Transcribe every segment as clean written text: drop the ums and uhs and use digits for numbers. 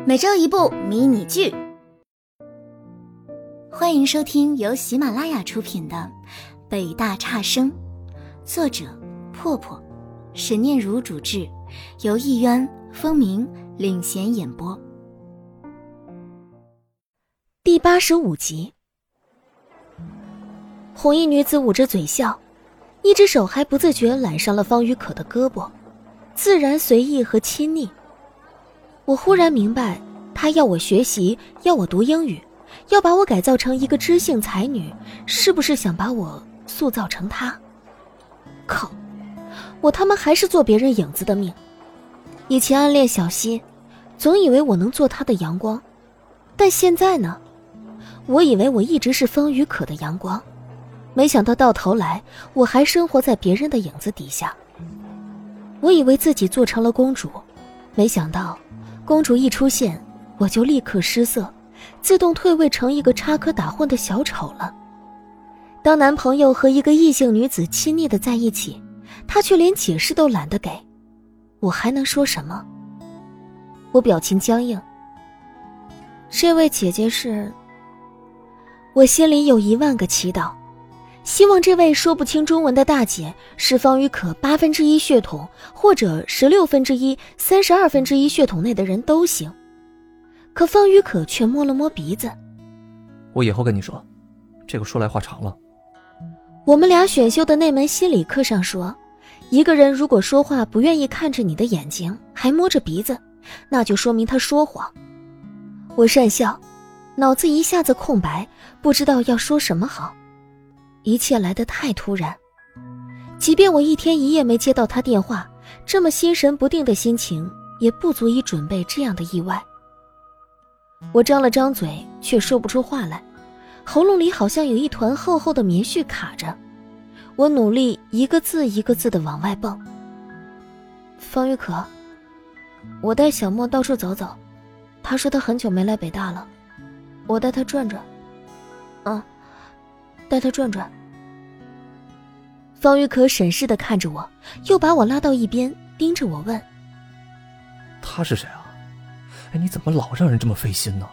每周一部迷你剧。欢迎收听由喜马拉雅出品的《北大差生》，作者破破，沈念如主制，由艺渊、风鸣领衔演播。 第85集。红衣女子捂着嘴笑，一只手还不自觉揽上了方雨可的胳膊，自然随意和亲昵。我忽然明白，她要我学习，要我读英语，要把我改造成一个知性才女，是不是想把我塑造成她？靠，我他妈还是做别人影子的命。以前暗恋小溪，总以为我能做她的阳光，但现在呢？我以为我一直是方雨可的阳光，没想到头来我还生活在别人的影子底下。我以为自己做成了公主，没想到公主一出现，我就立刻失色，自动退位成一个插科打诨的小丑了。当男朋友和一个异性女子亲昵的在一起，他却连解释都懒得给，我还能说什么？我表情僵硬。这位姐姐是……我心里有10000个祈祷，希望这位说不清中文的大姐是方雨可1/8血统，或者1/16、1/32血统内的人都行。可方雨可却摸了摸鼻子。 我以后跟你说，这个说来话长了。 我们俩选修的那门心理课上说，一个人如果说话不愿意看着你的眼睛，还摸着鼻子，那就说明他说谎。我讪笑，脑子一下子空白，不知道要说什么好。一切来得太突然，即便我1天1夜没接到他电话，这么心神不定的心情也不足以准备这样的意外。我张了张嘴，却说不出话来，喉咙里好像有一团厚厚的棉絮卡着。我努力一个字一个字地往外蹦。方雨可，我带小莫到处走走，他说他很久没来北大了，我带他转转。带他转转。方雨可审视地看着我，又把我拉到一边，盯着我问： 他是谁啊？你怎么老让人这么费心呢？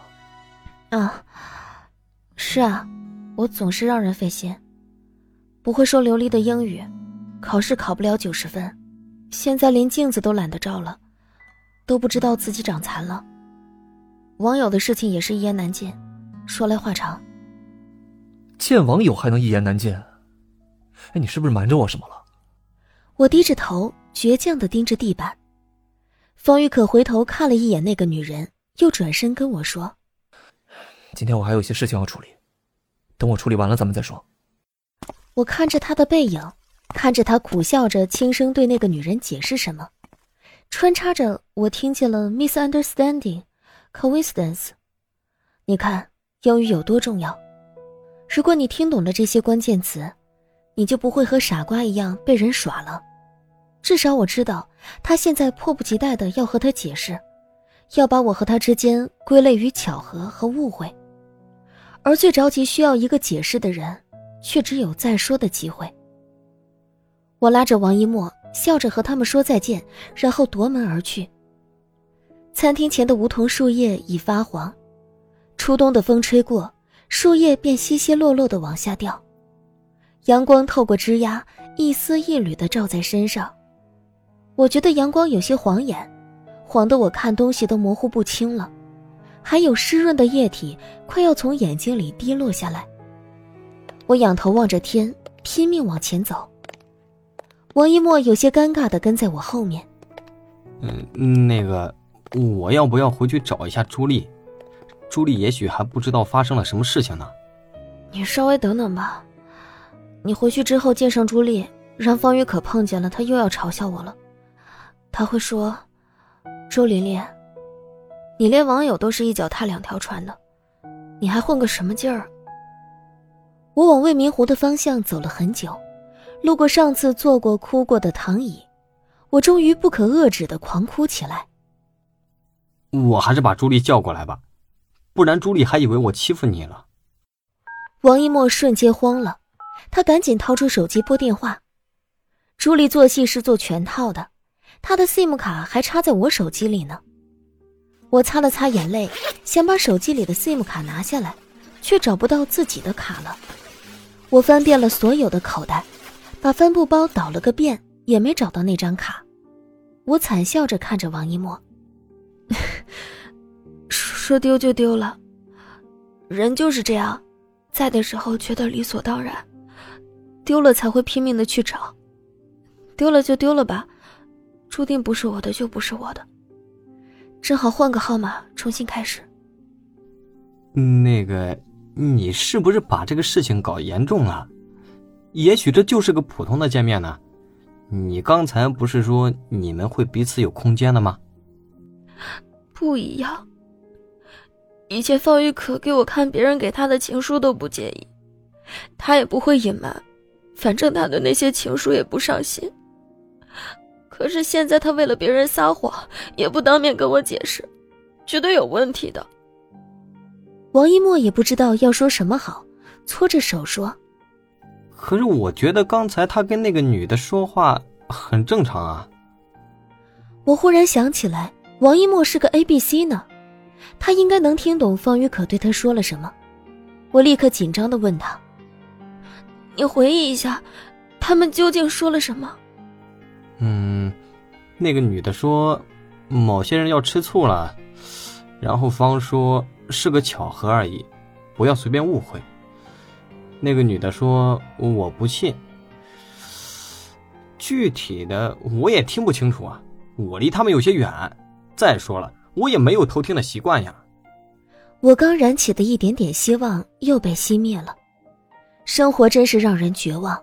是啊，我总是让人费心。不会说流利的英语，考试考不了90分，现在连镜子都懒得照了，都不知道自己长残了。网友的事情也是一言难尽，说来话长。 见网友还能一言难尽？你是不是瞒着我什么了？ 我低着头，倔强地盯着地板。方雨可回头看了一眼那个女人，又转身跟我说： 今天我还有一些事情要处理，等我处理完了咱们再说。 我看着她的背影，看着她苦笑着轻声对那个女人解释什么，穿插着我听见了 misunderstanding、 coincidence。 你看英语有多重要，如果你听懂了这些关键词，你就不会和傻瓜一样被人耍了。至少我知道他现在迫不及待地要和他解释，要把我和他之间归类于巧合和误会，而最着急需要一个解释的人，却只有再说的机会。我拉着王一墨，笑着和他们说再见，然后夺门而去。餐厅前的梧桐树叶已发黄，初冬的风吹过，树叶便稀稀落落地往下掉，阳光透过枝桠一丝一缕地照在身上。我觉得阳光有些晃眼，晃得我看东西都模糊不清了，还有湿润的液体快要从眼睛里滴落下来。我仰头望着天，拼命往前走。王一墨有些尴尬地跟在我后面。 那个，我要不要回去找一下朱莉？朱莉也许还不知道发生了什么事情呢。 你稍微等等吧，你回去之后见上朱莉，让方雨可碰见了，她又要嘲笑我了。她会说：周琳琳，你连网友都是一脚踏2条船的，你还混个什么劲儿？我往未名湖的方向走了很久，路过上次坐过哭过的躺椅，我终于不可遏制地狂哭起来。 我还是把朱莉叫过来吧，不然朱莉还以为我欺负你了。 王一墨瞬间慌了，他赶紧掏出手机拨电话。朱莉做戏是做全套的，她的 SIM 卡还插在我手机里呢。 我擦了擦眼泪，想把手机里的 SIM 卡拿下来，却找不到自己的卡了。我翻遍了所有的口袋，把帆布包倒了个遍，也没找到那张卡。我惨笑着看着王一墨，说丢就丢了，人就是这样，在的时候觉得理所当然，丢了才会拼命的去找，丢了就丢了吧，注定不是我的就不是我的，只好换个号码重新开始。 那个，你是不是把这个事情搞严重了？也许这就是个普通的见面呢。你刚才不是说你们会彼此有空间的吗？ 不一样。以前方玉可给我看别人给他的情书都不介意，他也不会隐瞒，反正他的那些情书也不上心。可是现在他为了别人撒谎，也不当面跟我解释，觉得有问题的。王一墨也不知道要说什么好，搓着手说： 可是我觉得刚才他跟那个女的说话很正常啊。 我忽然想起来，王一墨是个 ABC 呢，他应该能听懂方玉可对他说了什么。我立刻紧张地问他：你回忆一下，他们究竟说了什么？ 那个女的说某些人要吃醋了，然后方说是个巧合而已，不要随便误会。那个女的说我不信，具体的我也听不清楚啊，我离他们有些远，再说了我也没有偷听的习惯呀。 我刚燃起的一点点希望又被熄灭了，生活真是让人绝望。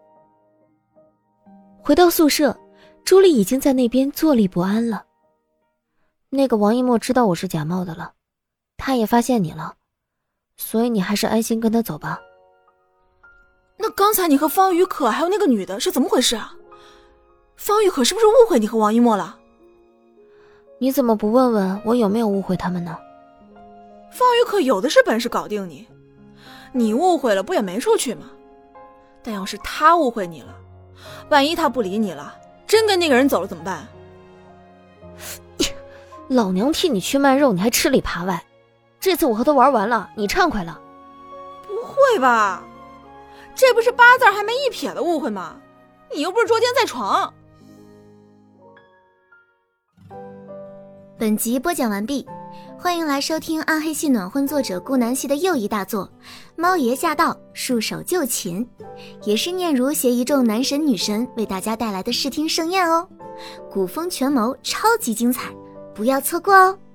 回到宿舍，朱莉已经在那边坐立不安了。那个王一墨知道我是假冒的了，他也发现你了，所以你还是安心跟他走吧。 那刚才你和方雨可还有那个女的是怎么回事啊？方雨可是不是误会你和王一墨了？ 你怎么不问问我有没有误会他们呢？ 方雨可有的是本事搞定你，你误会了不也没处去吗？但要是他误会你了，万一他不理你了，真跟那个人走了怎么办？ 老娘替你去卖肉，你还吃里扒外。这次我和他玩完了，你畅快了？ 不会吧，这不是8字还没一撇的误会吗？你又不是捉奸在床。 本集播讲完毕，欢迎来收听暗黑系暖婚作者顾南希的又一大作《猫爷驾到，束手就擒》，也是念如携一众男神女神为大家带来的视听盛宴哦，古风权谋超级精彩，不要错过哦。